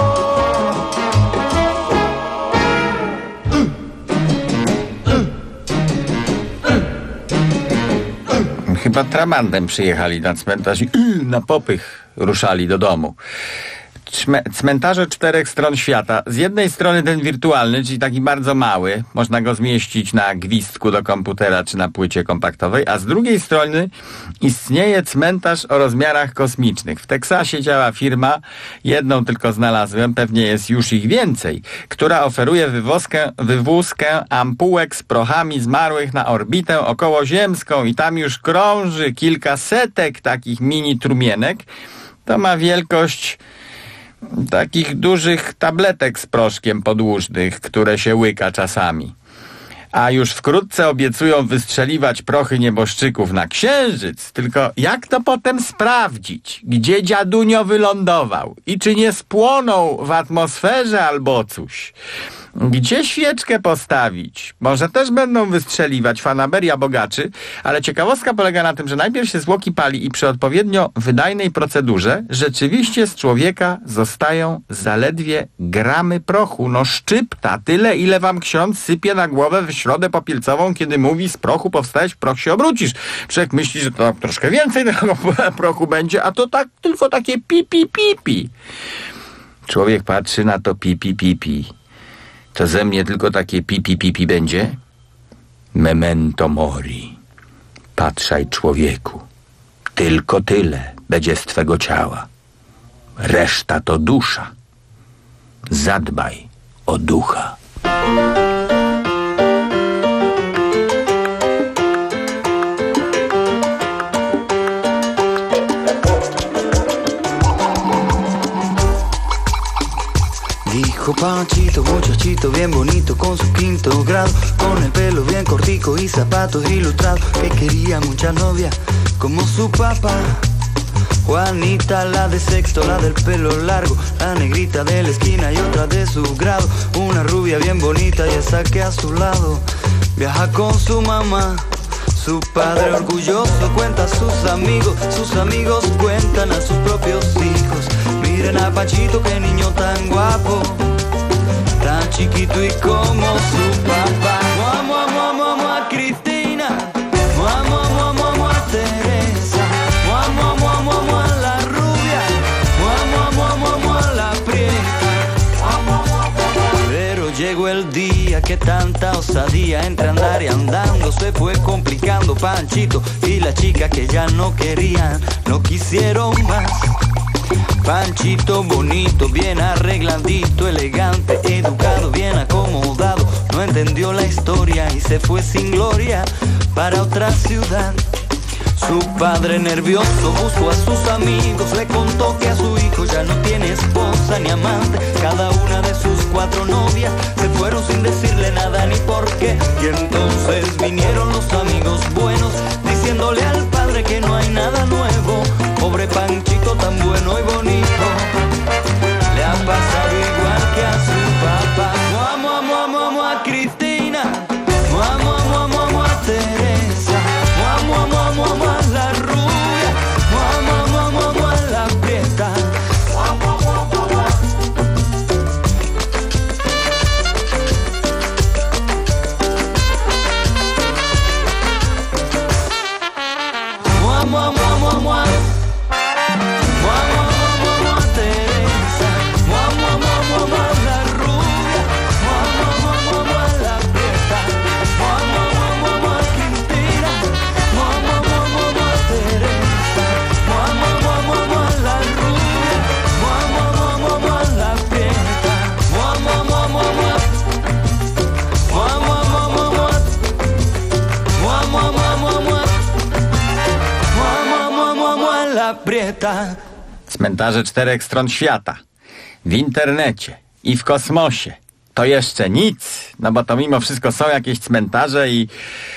Chyba trabandem przyjechali na cmentarz i na popych ruszali do domu. Cmentarze czterech stron świata. Z jednej strony ten wirtualny, czyli taki bardzo mały, można go zmieścić na gwizdku do komputera czy na płycie kompaktowej, a z drugiej strony istnieje cmentarz o rozmiarach kosmicznych. W Teksasie działa firma, jedną tylko znalazłem, pewnie jest już ich więcej, która oferuje wywozkę, wywózkę ampułek z prochami zmarłych na orbitę okołoziemską i tam już krąży kilka setek takich mini trumienek. To ma wielkość takich dużych tabletek z proszkiem podłużnych, które się łyka czasami. A już wkrótce obiecują wystrzeliwać prochy nieboszczyków na Księżyc. Tylko jak to potem sprawdzić? Gdzie dziadunio wylądował? I czy nie spłonął w atmosferze albo coś? Gdzie świeczkę postawić? Może też będą wystrzeliwać, fanaberia bogaczy, ale ciekawostka polega na tym, że najpierw się zwłoki pali i przy odpowiednio wydajnej procedurze rzeczywiście z człowieka zostają zaledwie gramy prochu. No szczypta, tyle ile wam ksiądz sypie na głowę w środę popielcową, kiedy mówi z prochu powstałeś, w proch się obrócisz. Człowiek myśli, że to troszkę więcej tego prochu będzie, a to tak tylko takie pipi pipi. Człowiek patrzy na to pipi pipi. To ze mnie tylko takie pipi pipi będzie? Memento mori. Patrzaj, człowieku. Tylko tyle będzie z twego ciała. Reszta to dusza. Zadbaj o ducha. Dijo Panchito, muchachito bien bonito con su quinto grado, con el pelo bien cortico y zapatos ilustrados, que quería mucha novia como su papá. Juanita, la de sexto, la del pelo largo, la negrita de la esquina y otra de su grado, una rubia bien bonita y esa que a su lado viaja con su mamá. Su padre orgulloso cuenta a sus amigos, sus amigos cuentan a sus propios hijos. Miren a Panchito, qué niño tan guapo, tan chiquito y como su papá. Mua, mua, mua, mua, mua, Cristina, mua, mua, mua, mua, mua, Teresa, mua, mua, mua, mua, mua, la rubia, mua, mua, mua, mua, mua, la prieta. Pero llegó el día que tanta osadía entre andar y andando se fue complicando. Panchito y la chica que ya no querían, no quisieron más. Panchito bonito, bien arregladito, elegante, educado, bien acomodado, no entendió la historia y se fue sin gloria para otra ciudad. Su padre nervioso buscó a sus amigos, le contó que a su hijo ya no tiene esposa ni amante, cada una de sus cuatro novias se fueron sin decirle nada ni por qué. Y entonces vinieron los amigos buenos, diciéndole al padre que no hay nada nuevo. Pobre Panchito tan bueno y bonito, le ha pasado igual que a su papá. Mua, mua, mua, mua, mua, Cristina, mua, mua, mua, mua, mua, Teresa, mua, mua, mua, mua, mua, la rubia, mua, mua, mua, mua, mua, la prieta. Mua, mua, mua, mua, mua. Mua, mua, mua, mua, mua. Cmentarze czterech stron świata, w internecie i w kosmosie. To jeszcze nic, no bo to mimo wszystko są jakieś cmentarze i...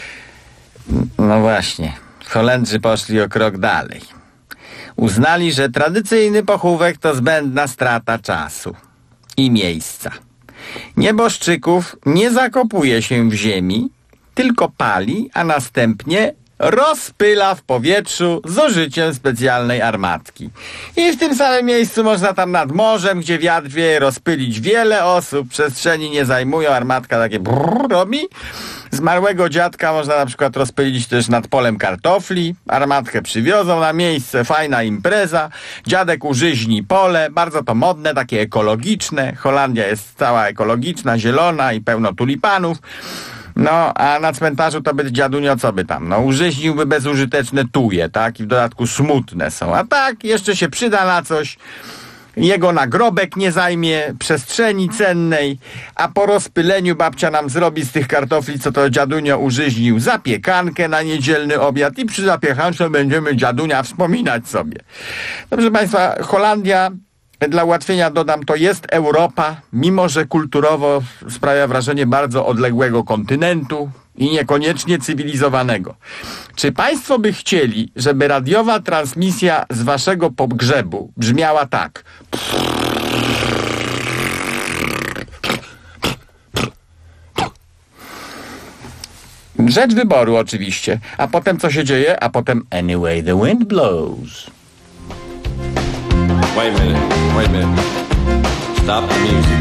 No właśnie, Holendrzy poszli o krok dalej. Uznali, że tradycyjny pochówek to zbędna strata czasu i miejsca. Nieboszczyków nie zakopuje się w ziemi, tylko pali, a następnie rozpyla w powietrzu z użyciem specjalnej armatki. I w tym samym miejscu można tam nad morzem, gdzie wiatr wieje, rozpylić wiele osób. Przestrzeni nie zajmują, armatka takie brrr robi. Zmarłego dziadka można na przykład rozpylić też nad polem kartofli. Armatkę przywiozą na miejsce, fajna impreza. Dziadek użyźni pole, bardzo to modne, takie ekologiczne. Holandia jest cała ekologiczna, zielona i pełno tulipanów. No, a na cmentarzu to by dziadunio co by tam? No, użyźniłby bezużyteczne tuje, tak? I w dodatku smutne są. A tak, jeszcze się przyda na coś. Jego nagrobek nie zajmie przestrzeni cennej, a po rozpyleniu babcia nam zrobi z tych kartofli, co to dziadunio użyźnił, zapiekankę na niedzielny obiad i przy zapiekance będziemy dziadunia wspominać sobie. Dobrze Państwa, Holandia, dla ułatwienia dodam, to jest Europa, mimo że kulturowo sprawia wrażenie bardzo odległego kontynentu i niekoniecznie cywilizowanego. Czy Państwo by chcieli, żeby radiowa transmisja z Waszego pogrzebu brzmiała tak? Rzecz wyboru oczywiście. A potem co się dzieje? A potem Anyway the wind blows. Wait a minute, wait a minute. Stop the music.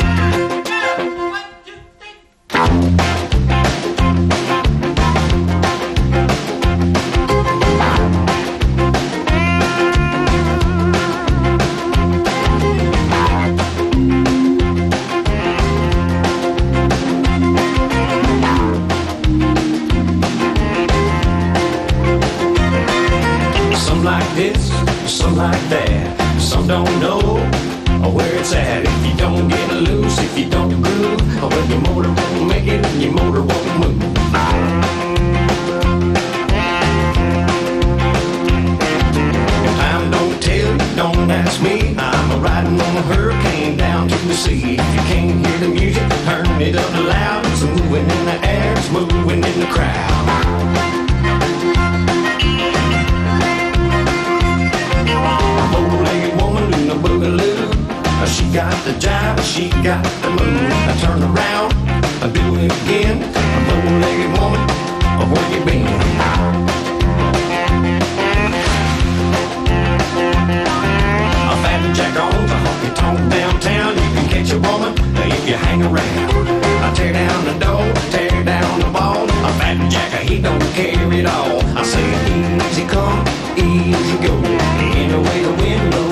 Some like this, some like that. Some don't know where it's at. If you don't get loose, if you don't groove, well, your motor won't make it and your motor won't move. If time don't tell you, don't ask me. I'm riding on a hurricane down to the sea. If you can't hear the music, turn it up loud. It's moving in the air, it's moving in the crowd. Boogaloo. She got the jive, she got the move. I turn around, I do it again. A bow-legged woman, where you been? A fat jack on the honky tonk downtown. You can catch a woman if you hang around. I tear down the door, tear down the wall. A fat jacker, he don't care at all. I say easy come, easy go. Anyway the wind blows.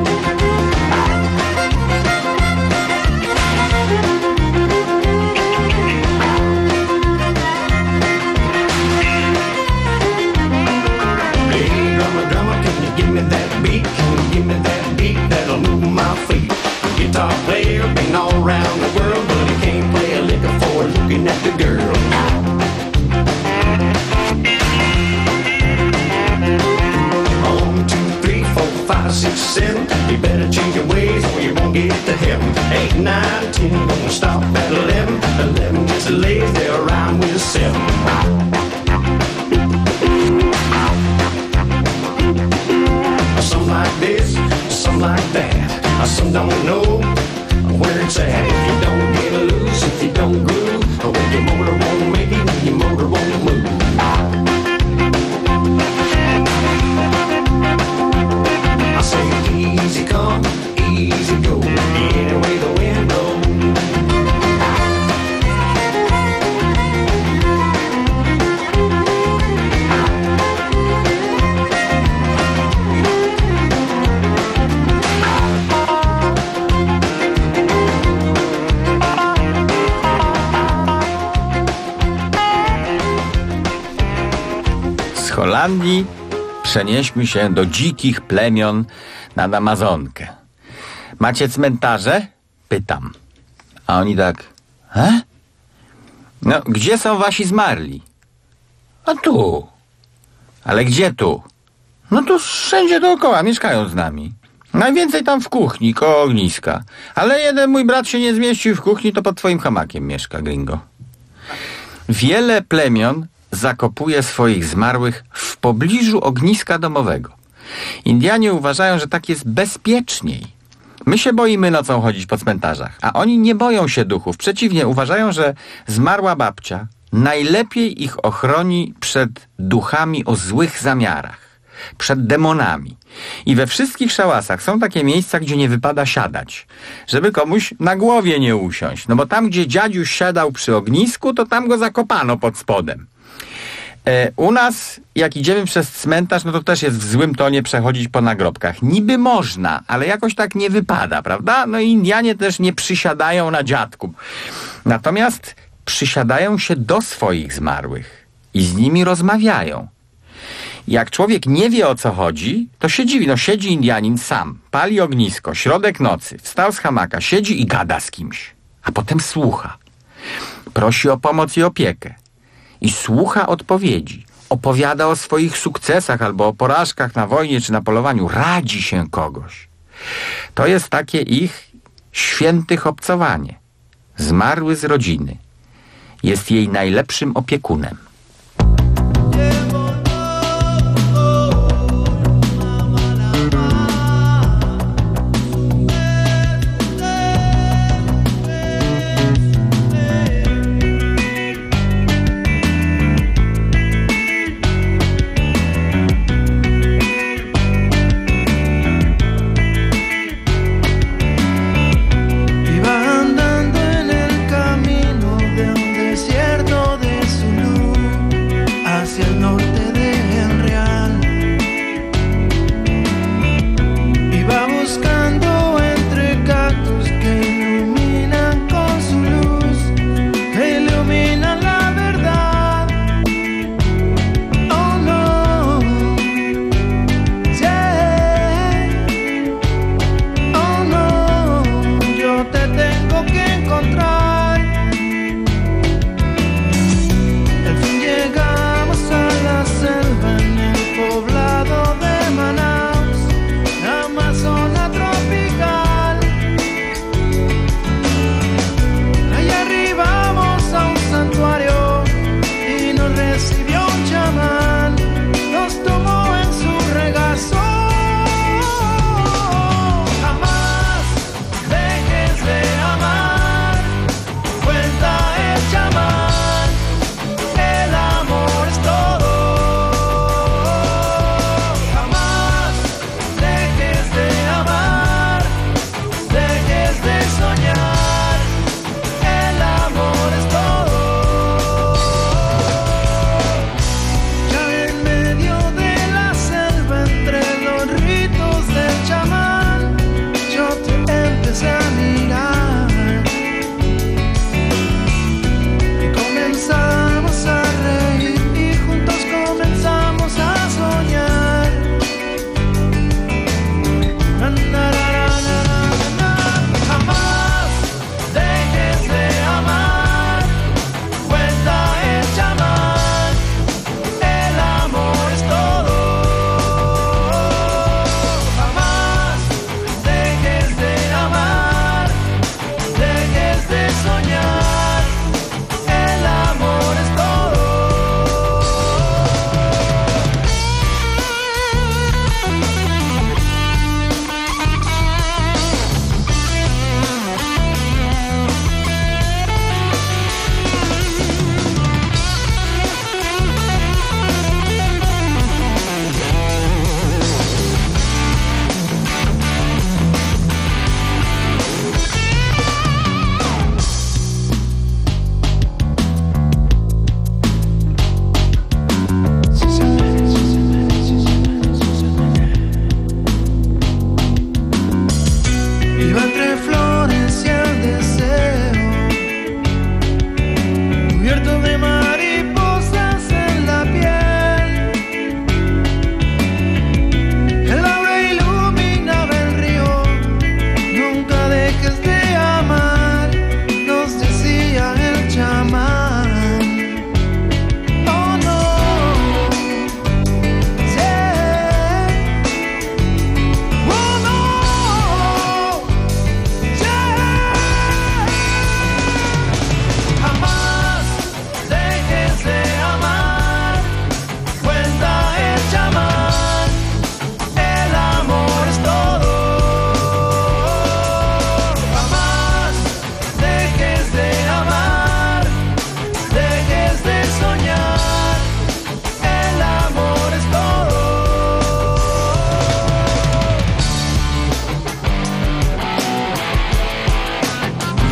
Give me that beat that'll move my feet. Guitar player been all around the world, but he can't play a lick for looking at the girl. One, two, three, four, five, six, seven. You better change your ways or you won't get to heaven. Eight, nine, ten, gonna stop at eleven. Eleven gets lazy, they'll rhyme with seven. Some like this, some like that. Some don't know where it's at. If you don't get loose, if you don't groove, well, your motor won't make it, your motor won't move. I say easy come, easy go. Anyway the wind blows. Z Holandii przenieśmy się do dzikich plemion nad Amazonkę. Macie cmentarze? Pytam. A oni tak, he? No, gdzie są wasi zmarli? A tu. Ale gdzie tu? No tu wszędzie dookoła, mieszkają z nami. Najwięcej tam w kuchni, koło ogniska. Ale jeden mój brat się nie zmieścił w kuchni, to pod twoim hamakiem mieszka, gringo. Wiele plemion zakopuje swoich zmarłych w pobliżu ogniska domowego. Indianie uważają, że tak jest bezpieczniej. My się boimy nocą chodzić po cmentarzach, a oni nie boją się duchów. Przeciwnie, uważają, że zmarła babcia najlepiej ich ochroni przed duchami o złych zamiarach, przed demonami. I we wszystkich szałasach są takie miejsca, gdzie nie wypada siadać, żeby komuś na głowie nie usiąść. No bo tam, gdzie dziadziuś siadał przy ognisku, to tam go zakopano pod spodem. E, u nas, jak idziemy przez cmentarz, no to też jest w złym tonie przechodzić po nagrobkach. Niby można, ale jakoś tak nie wypada, prawda? No i Indianie też nie przysiadają na dziadku. Natomiast przysiadają się do swoich zmarłych i z nimi rozmawiają. Jak człowiek nie wie, o co chodzi, to się dziwi. No siedzi Indianin sam, pali ognisko, środek nocy, wstał z hamaka, siedzi i gada z kimś, a potem słucha. Prosi o pomoc i opiekę. I słucha odpowiedzi. Opowiada o swoich sukcesach albo o porażkach na wojnie czy na polowaniu. Radzi się kogoś. To jest takie ich świętych obcowanie. Zmarły z rodziny jest jej najlepszym opiekunem.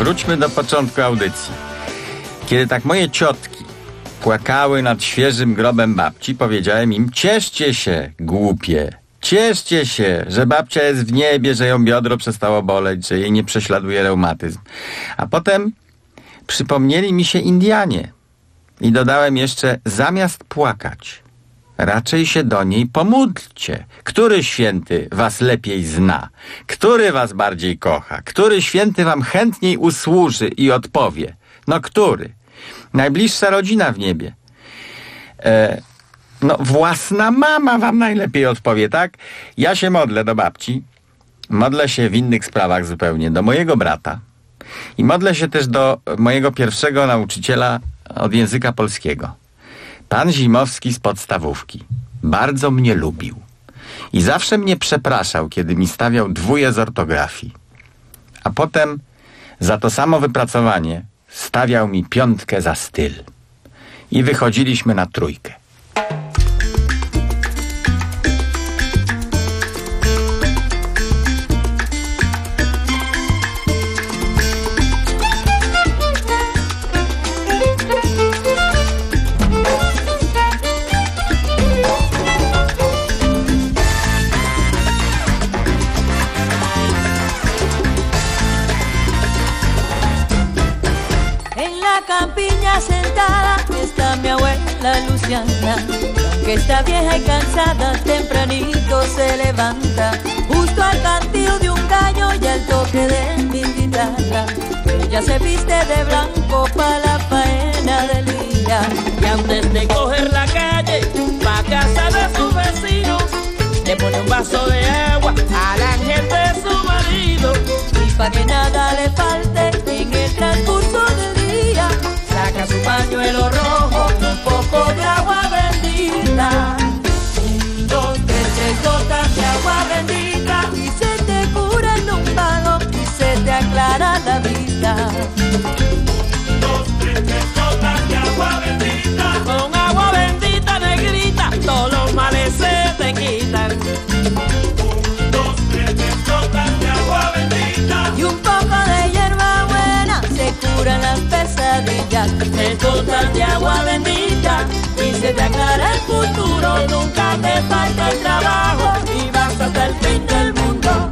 wróćmy do początku audycji. Kiedy tak moje ciotki płakały nad świeżym grobem babci, powiedziałem im: cieszcie się, głupie, cieszcie się, że babcia jest w niebie, że ją biodro przestało boleć, że jej nie prześladuje reumatyzm. A potem przypomnieli mi się Indianie i dodałem jeszcze: zamiast płakać, raczej się do niej pomódlcie. Który święty was lepiej zna? Który was bardziej kocha? Który święty wam chętniej usłuży i odpowie? No który? Najbliższa rodzina w niebie. E, no własna mama wam najlepiej odpowie, tak? Ja się modlę do babci. Modlę się w innych sprawach zupełnie. Do mojego brata. I modlę się też do mojego pierwszego nauczyciela od języka polskiego. Pan Zimowski z podstawówki. Bardzo mnie lubił. I zawsze mnie przepraszał, kiedy mi stawiał dwóje z ortografii. A potem za to samo wypracowanie stawiał mi piątkę za styl. I wychodziliśmy na trójkę. Sentada está mi abuela Luciana, aunque está vieja y cansada, tempranito se levanta, justo al cantillo de un gallo y al toque de mi guitarra. Ella se viste de blanco pa' la faena del día, y antes de coger la calle pa' casa de su vecino, le pone un vaso de agua al ángel de su marido, y pa' que nada le falte en el transcurso del día, saca su pañuelo rojo con un poco de agua bendita. Un, dos, tres, tres gotas de agua bendita y se te cura el lumbago y se te aclara la vista. Un, dos, tres, tres gotas de agua bendita. Con agua bendita negrita todos los males se te quitan. Un, dos, tres, tres gotas de agua bendita. Y un poco de hierba buena se curan las pesadillas. Tres gotas de agua bendita y se te aclara el futuro. Nunca te falta el trabajo y vas hasta el fin del mundo.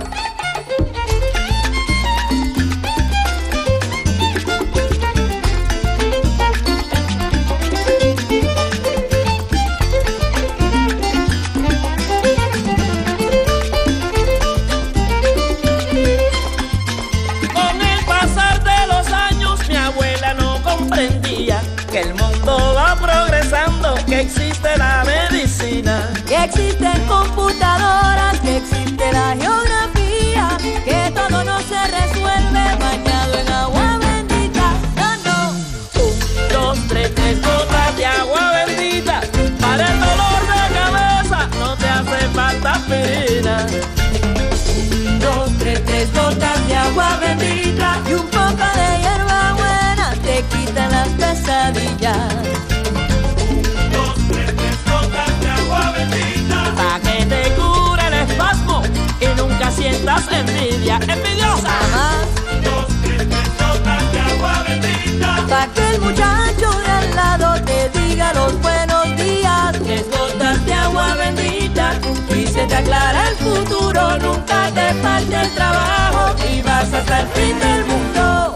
Que el mundo va progresando, que existe la medicina, que existen computadoras, que existe la geografía, que todo no se resuelve bañado en agua bendita. No, no. Un, dos, tres, tres gotas de agua bendita. Para el dolor de cabeza no te hace falta pena. Un, dos, tres, tres gotas de agua bendita y un poco de hierba buena te quitan las pesadillas. Un, dos, tres, tres gotas de agua bendita pa' que te cure el espasmo y nunca sientas envidia. ¡Envidiosa! Un, dos, tres, tres gotas de agua bendita pa' que el muchacho de al lado te diga los buenos días. Tres gotas de agua bendita y se te aclara el futuro. Nunca te falte el trabajo y vas hasta el fin del mundo.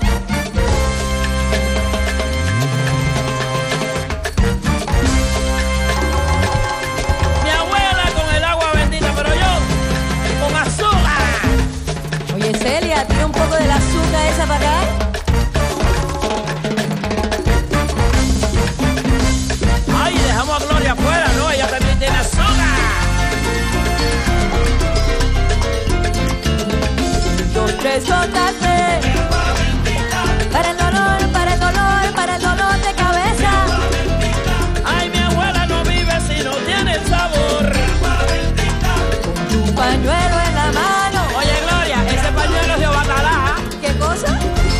Mi abuela con el agua bendita, pero yo con azúcar. Oye, Celia, tira un poco del azúcar esa para acá. Ay, dejamos a Gloria afuera, ¿no? Ella también tiene azúcar. Dos, tres gotas de para el dolor, para el dolor, para el dolor de cabeza. Ay, mi abuela no vive si no tiene el sabor. Con un pañuelo en la mano. Oye, Gloria, ese pañuelo es de Obatalá. ¿Qué cosa?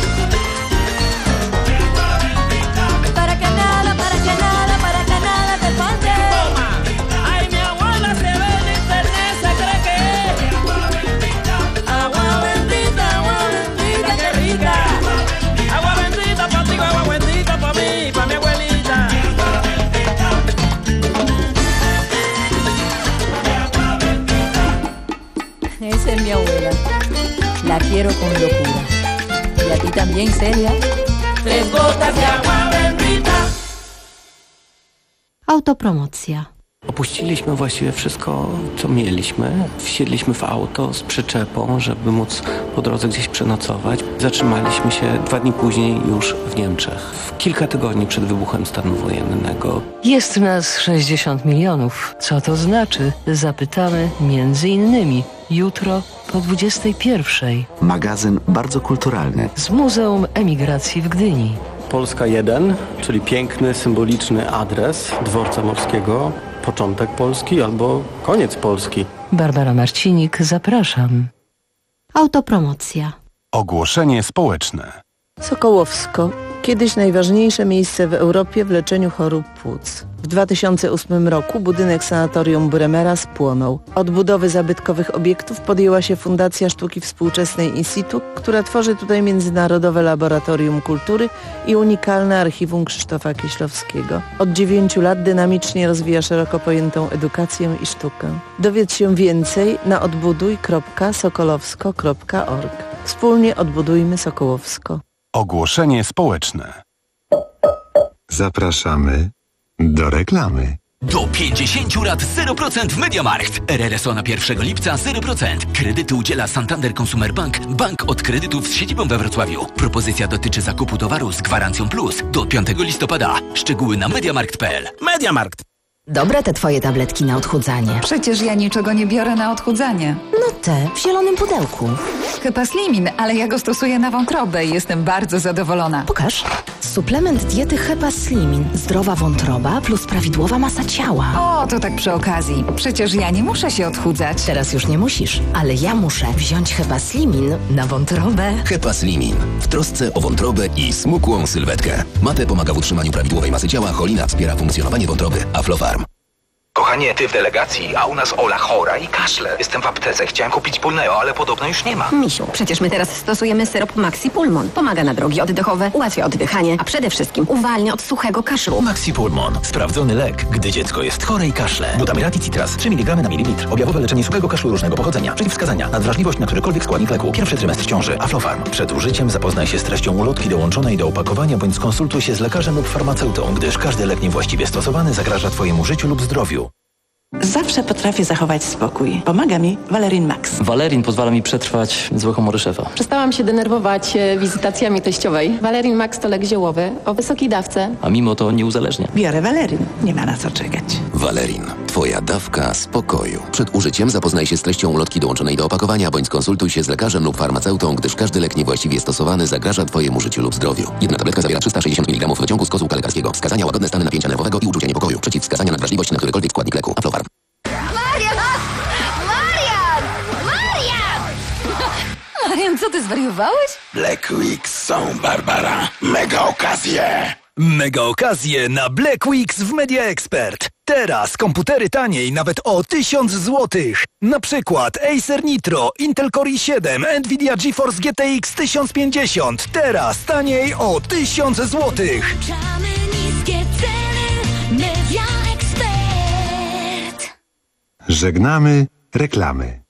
Para que nada, para que nada, para que nada te falte. Toma. Ay, mi abuela se ve en internet, se cree que es agua bendita, agua bendita, agua bendita, qué rica. Esa es mi abuela. La quiero con locura. Y a ti también, Celia. Tres gotas de agua bendita. Autopromocja. Opuściliśmy właściwie wszystko, co mieliśmy. Wsiedliśmy w auto z przyczepą, żeby móc po drodze gdzieś przenocować. Zatrzymaliśmy się dwa dni później już w Niemczech. W kilka tygodni przed wybuchem stanu wojennego. Jest nas sześćdziesiąt milionów. Co to znaczy? Zapytamy między innymi jutro po dwudziestej pierwszej. Magazyn bardzo kulturalny. Z Muzeum Emigracji w Gdyni. Polska jeden, czyli piękny, symboliczny adres dworca morskiego. Początek Polski albo koniec Polski. Barbara Marcinik, zapraszam. Autopromocja. Ogłoszenie społeczne. Sokołowsko. Kiedyś najważniejsze miejsce w Europie w leczeniu chorób płuc. W dwa tysiące ósmym roku budynek sanatorium Bremera spłonął. Od budowy zabytkowych obiektów podjęła się Fundacja Sztuki Współczesnej Instytut, która tworzy tutaj Międzynarodowe Laboratorium Kultury i unikalne archiwum Krzysztofa Kieślowskiego. Od dziewięciu lat dynamicznie rozwija szeroko pojętą edukację i sztukę. Dowiedz się więcej na odbuduj kropka sokolowsko kropka org. Wspólnie odbudujmy Sokołowsko. Ogłoszenie społeczne. Zapraszamy do reklamy. Do pięćdziesięciu lat zero procent w MediaMarkt. R R S O na pierwszego lipca zero procent. Kredyty udziela Santander Consumer Bank, bank od kredytów z siedzibą we Wrocławiu. Propozycja dotyczy zakupu towaru z gwarancją plus do piątego listopada. Szczegóły na mediamarkt kropka p l. MediaMarkt. Dobre te twoje tabletki na odchudzanie. Przecież ja niczego nie biorę na odchudzanie. No te, w zielonym pudełku. Hepaslimin, ale ja go stosuję na wątrobę i jestem bardzo zadowolona. Pokaż. Suplement diety Hepaslimin. Zdrowa wątroba plus prawidłowa masa ciała. O, to tak przy okazji. Przecież ja nie muszę się odchudzać. Teraz już nie musisz, ale ja muszę wziąć Hepaslimin na wątrobę. Hepaslimin. W trosce o wątrobę i smukłą sylwetkę. Mate pomaga w utrzymaniu prawidłowej masy ciała, cholina wspiera funkcjonowanie wątroby, Aflofarm. Kochanie, ty w delegacji, a u nas Ola chora i kaszle. Jestem w aptece, chciałem kupić Pulneo, ale podobno już nie ma. Misiu, przecież my teraz stosujemy syrop Maxi Pulmon. Pomaga na drogi oddechowe, ułatwia oddychanie, a przede wszystkim uwalnia od suchego kaszlu. Maxi Pulmon. Sprawdzony lek, gdy dziecko jest chore i kaszle. Butamirati Citras, trzy miligramy na mililitr. Objawowe leczenie suchego kaszlu różnego pochodzenia. Przeciwwskazania. Nadwrażliwość na którykolwiek składnik leku. Pierwszy trymestr ciąży. Aflofarm. Przed użyciem zapoznaj się z treścią ulotki dołączonej do opakowania, bądź skonsultuj się z lekarzem lub farmaceutą, gdyż każdy lek niewłaściwie stosowany zagraża twojemu życiu lub zdrowiu. Zawsze potrafię zachować spokój. Pomaga mi Valerin Max. Valerin pozwala mi przetrwać złe humory szefa. Przestałam się denerwować wizytacjami teściowej. Valerin Max to lek ziołowy o wysokiej dawce. A mimo to nie uzależnia. Biorę Valerin. Nie ma na co czekać. Valerin. Twoja dawka spokoju. Przed użyciem zapoznaj się z treścią ulotki dołączonej do opakowania, bądź skonsultuj się z lekarzem lub farmaceutą, gdyż każdy lek niewłaściwie stosowany zagraża twojemu życiu lub zdrowiu. Jedna tabletka zawiera trzysta sześćdziesiąt miligramów wyciągu z kozułka lekarskiego. Wskazania: łagodne stany napięcia nerwowego i uczucia niepokoju. Przeciwwskazania: nadwrażliwość na którykolwiek składnik leku. Aflofarm. Marian! Marian! Marian! Marian, co ty zwariowałeś? Black Weeks są, Barbara. Mega okazje! Mega okazje na Black Weeks w Media Expert. Teraz komputery taniej nawet o tysiąc złotych. Na przykład Acer Nitro, Intel Core i siedem, Nvidia GeForce G T X tysiąc pięćdziesiąt. Teraz taniej o tysiąc złotych. Niskie ceny, Media Expert. Żegnamy reklamy.